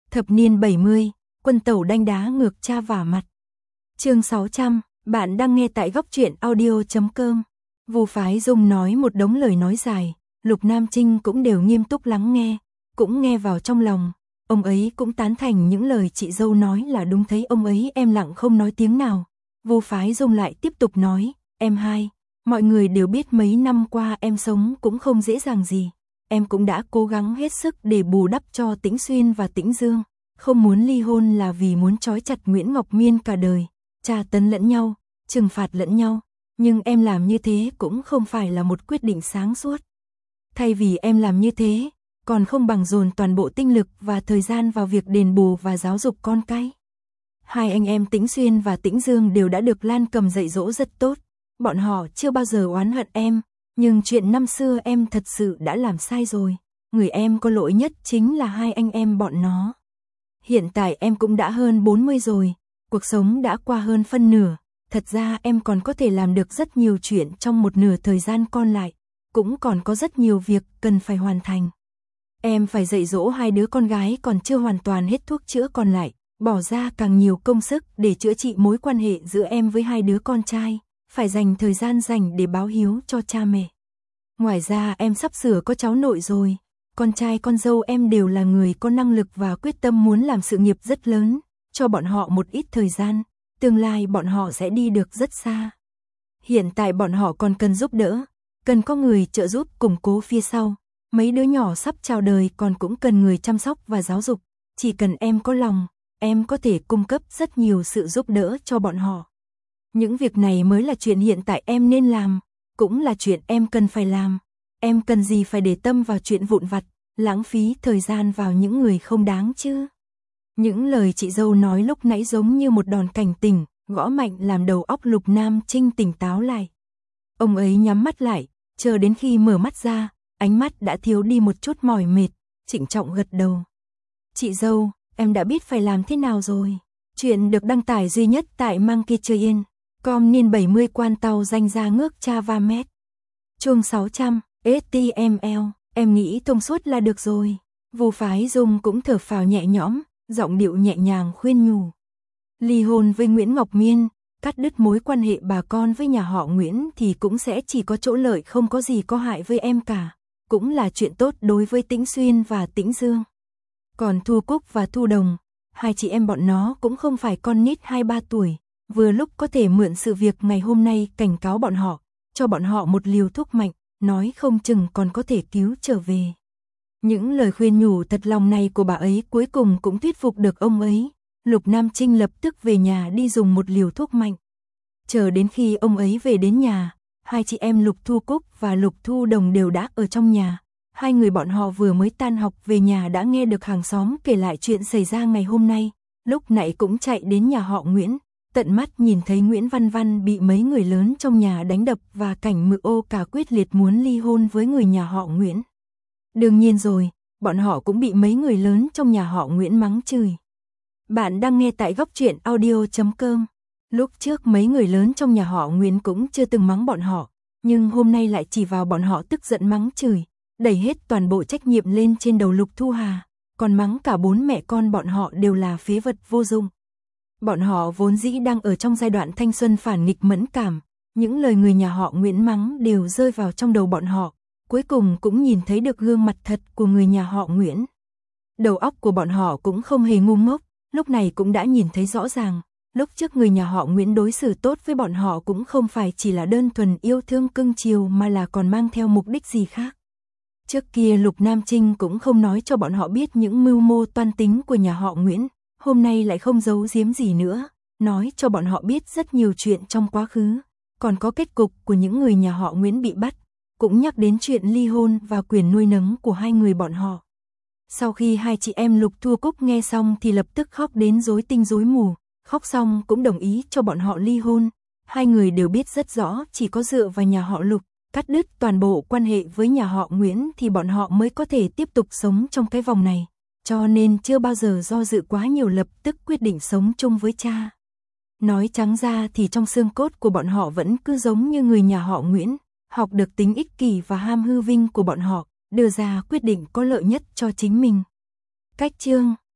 Thập niên 70, quân tẩu đanh đá ngược cha vả mặt. Chương 600, bạn đang nghe tại góc truyện audio.com. Vu Phái Dung nói một đống lời nói dài, Lục Nam Trinh cũng đều nghiêm túc lắng nghe, cũng nghe vào trong lòng. Ông ấy cũng tán thành những lời chị dâu nói là đúng, thấy ông ấy em lặng không nói tiếng nào. Vu Phái Dung lại tiếp tục nói, em hai, mọi người đều biết mấy năm qua em sống cũng không dễ dàng gì. Em cũng đã cố gắng hết sức để bù đắp cho Tĩnh Xuyên và Tĩnh Dương. Không muốn ly hôn là vì muốn trói chặt Nguyễn Ngọc Miên cả đời, tra tấn lẫn nhau, trừng phạt lẫn nhau. Nhưng em làm như thế cũng không phải là một quyết định sáng suốt. Thay vì em làm như thế, còn không bằng dồn toàn bộ tinh lực và thời gian vào việc đền bù và giáo dục con cái. Hai anh em Tĩnh Xuyên và Tĩnh Dương đều đã được Lan Cầm dạy dỗ rất tốt. Bọn họ chưa bao giờ oán hận em, nhưng chuyện năm xưa em thật sự đã làm sai rồi. Người em có lỗi nhất chính là hai anh em bọn nó. Hiện tại em cũng đã hơn 40 rồi, cuộc sống đã qua hơn phân nửa. Thật ra em còn có thể làm được rất nhiều chuyện trong một nửa thời gian còn lại, cũng còn có rất nhiều việc cần phải hoàn thành. Em phải dạy dỗ hai đứa con gái còn chưa hoàn toàn hết thuốc chữa còn lại, bỏ ra càng nhiều công sức để chữa trị mối quan hệ giữa em với hai đứa con trai, phải dành thời gian dành để báo hiếu cho cha mẹ. Ngoài ra em sắp sửa có cháu nội rồi, con trai con dâu em đều là người có năng lực và quyết tâm muốn làm sự nghiệp rất lớn, cho bọn họ một ít thời gian, tương lai bọn họ sẽ đi được rất xa. Hiện tại bọn họ còn cần giúp đỡ, cần có người trợ giúp củng cố phía sau. Mấy đứa nhỏ sắp chào đời còn cũng cần người chăm sóc và giáo dục, chỉ cần em có lòng, em có thể cung cấp rất nhiều sự giúp đỡ cho bọn họ. Những việc này mới là chuyện hiện tại em nên làm, cũng là chuyện em cần phải làm. Em cần gì phải để tâm vào chuyện vụn vặt, lãng phí thời gian vào những người không đáng chứ. Những lời chị dâu nói lúc nãy giống như một đòn cảnh tỉnh, gõ mạnh làm đầu óc Lục Nam Trinh tỉnh táo lại. Ông ấy nhắm mắt lại, chờ đến khi mở mắt ra, ánh mắt đã thiếu đi một chút mỏi mệt, trịnh trọng gật đầu. Chị dâu, em đã biết phải làm thế nào rồi. Chuyện được đăng tải duy nhất tại Monkey.com niên 70 quan tàu danh ra ngước cha va mét. Chương 600, HTML, em nghĩ thông suốt là được rồi. Vu Phái Dung cũng thở phào nhẹ nhõm, giọng điệu nhẹ nhàng khuyên nhủ. Ly hôn với Nguyễn Ngọc Miên, cắt đứt mối quan hệ bà con với nhà họ Nguyễn thì cũng sẽ chỉ có chỗ lợi, không có gì có hại với em cả. Cũng là chuyện tốt đối với Tĩnh Xuyên và Tĩnh Dương. Còn Thu Cúc và Thu Đồng, hai chị em bọn nó cũng không phải con nít 2-3 tuổi, vừa lúc có thể mượn sự việc ngày hôm nay cảnh cáo bọn họ, cho bọn họ một liều thuốc mạnh, nói không chừng còn có thể cứu trở về. Những lời khuyên nhủ thật lòng này của bà ấy cuối cùng cũng thuyết phục được ông ấy. Lục Nam Trinh lập tức về nhà đi dùng một liều thuốc mạnh. Chờ đến khi ông ấy về đến nhà, hai chị em Lục Thu Cúc và Lục Thu Đồng đều đã ở trong nhà. Hai người bọn họ vừa mới tan học về nhà đã nghe được hàng xóm kể lại chuyện xảy ra ngày hôm nay. Lúc nãy cũng chạy đến nhà họ Nguyễn, tận mắt nhìn thấy Nguyễn Văn Văn bị mấy người lớn trong nhà đánh đập và cảnh Mự Ô cả quyết liệt muốn ly hôn với người nhà họ Nguyễn. Đương nhiên rồi, bọn họ cũng bị mấy người lớn trong nhà họ Nguyễn mắng chửi. Bạn đang nghe tại góc truyện audio.com. Lúc trước mấy người lớn trong nhà họ Nguyễn cũng chưa từng mắng bọn họ, nhưng hôm nay lại chỉ vào bọn họ tức giận mắng chửi, đẩy hết toàn bộ trách nhiệm lên trên đầu Lục Thu Hà, còn mắng cả bốn mẹ con bọn họ đều là phế vật vô dụng. Bọn họ vốn dĩ đang ở trong giai đoạn thanh xuân phản nghịch mẫn cảm, những lời người nhà họ Nguyễn mắng đều rơi vào trong đầu bọn họ, cuối cùng cũng nhìn thấy được gương mặt thật của người nhà họ Nguyễn. Đầu óc của bọn họ cũng không hề ngu ngốc, lúc này cũng đã nhìn thấy rõ ràng, lúc trước người nhà họ Nguyễn đối xử tốt với bọn họ cũng không phải chỉ là đơn thuần yêu thương cưng chiều mà là còn mang theo mục đích gì khác. Trước kia Lục Nam Trinh cũng không nói cho bọn họ biết những mưu mô toan tính của nhà họ Nguyễn, hôm nay lại không giấu giếm gì nữa, nói cho bọn họ biết rất nhiều chuyện trong quá khứ, còn có kết cục của những người nhà họ Nguyễn bị bắt, cũng nhắc đến chuyện ly hôn và quyền nuôi nấng của hai người bọn họ. Sau khi hai chị em Lục Thu Cúc nghe xong thì lập tức khóc đến rối tinh rối mù, khóc xong cũng đồng ý cho bọn họ ly hôn. Hai người đều biết rất rõ chỉ có dựa vào nhà họ Lục, cắt đứt toàn bộ quan hệ với nhà họ Nguyễn thì bọn họ mới có thể tiếp tục sống trong cái vòng này, cho nên chưa bao giờ do dự quá nhiều, lập tức quyết định sống chung với cha. Nói trắng ra thì trong xương cốt của bọn họ vẫn cứ giống như người nhà họ Nguyễn, học được tính ích kỷ và ham hư vinh của bọn họ, đưa ra quyết định có lợi nhất cho chính mình. Cách chương